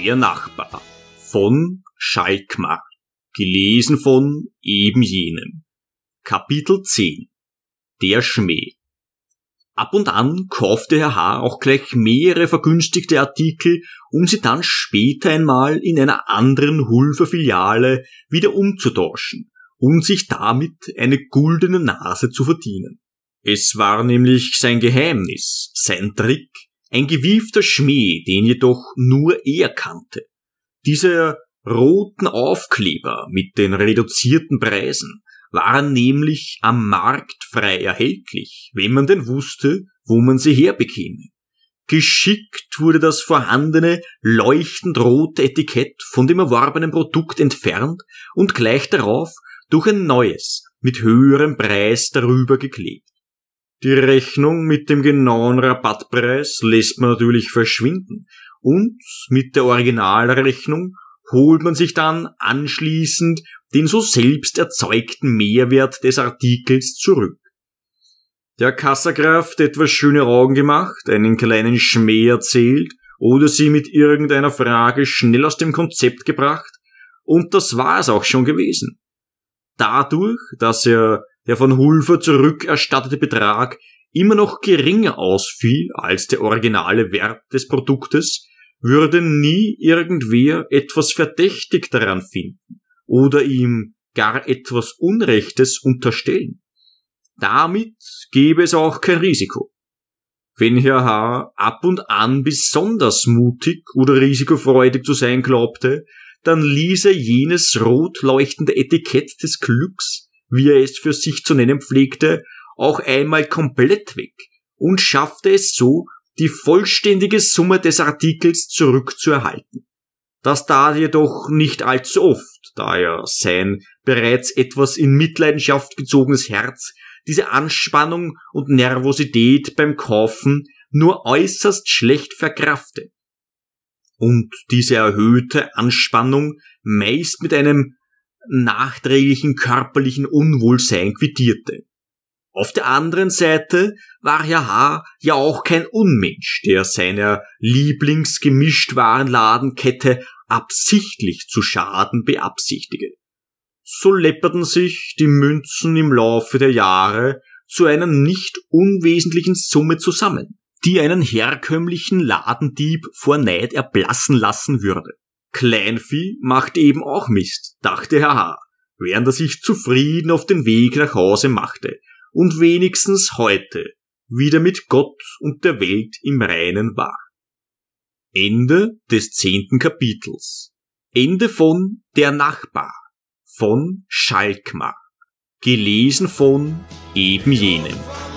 Der Nachbar von Schalkmar, gelesen von eben jenem. Kapitel 10. Der Schmäh. Ab und an kaufte Herr H. auch gleich mehrere vergünstigte Artikel, um sie dann später einmal in einer anderen Hulfer Filiale wieder umzutauschen und sich damit eine guldene Nase zu verdienen. Es war nämlich sein Geheimnis, sein Trick, ein gewiefter Schmäh, den jedoch nur er kannte. Diese roten Aufkleber mit den reduzierten Preisen waren nämlich am Markt frei erhältlich, wenn man denn wusste, wo man sie herbekäme. Geschickt wurde das vorhandene, leuchtend rote Etikett von dem erworbenen Produkt entfernt und gleich darauf durch ein neues, mit höherem Preis darüber geklebt. Die Rechnung mit dem genauen Rabattpreis lässt man natürlich verschwinden und mit der Originalrechnung holt man sich dann anschließend den so selbst erzeugten Mehrwert des Artikels zurück. Der Kassakraft etwas schöne Augen gemacht, einen kleinen Schmäh erzählt oder sie mit irgendeiner Frage schnell aus dem Konzept gebracht, und das war es auch schon gewesen. Dadurch, dass der von Hulfer zurückerstattete Betrag immer noch geringer ausfiel als der originale Wert des Produktes, würde nie irgendwer etwas verdächtig daran finden oder ihm gar etwas Unrechtes unterstellen. Damit gäbe es auch kein Risiko. Wenn Herr H. ab und an besonders mutig oder risikofreudig zu sein glaubte, dann ließ er jenes rot leuchtende Etikett des Glücks, wie er es für sich zu nennen pflegte, auch einmal komplett weg und schaffte es so, die vollständige Summe des Artikels zurückzuerhalten. Das tat er jedoch nicht allzu oft, da er sein bereits etwas in Mitleidenschaft gezogenes Herz diese Anspannung und Nervosität beim Kaufen nur äußerst schlecht verkrafte und diese erhöhte Anspannung meist mit einem nachträglichen körperlichen Unwohlsein quittierte. Auf der anderen Seite war Herr H. ja auch kein Unmensch, der seiner Lieblingsgemischtwarenladenkette absichtlich zu schaden beabsichtige. So läpperten sich die Münzen im Laufe der Jahre zu einer nicht unwesentlichen Summe zusammen, die einen herkömmlichen Ladendieb vor Neid erblassen lassen würde. Kleinvieh machte eben auch Mist, dachte Herr H., während er sich zufrieden auf den Weg nach Hause machte und wenigstens heute wieder mit Gott und der Welt im Reinen war. Ende des 10. Kapitels. Ende von Der Nachbar von Schalkmar. Gelesen von eben jenem.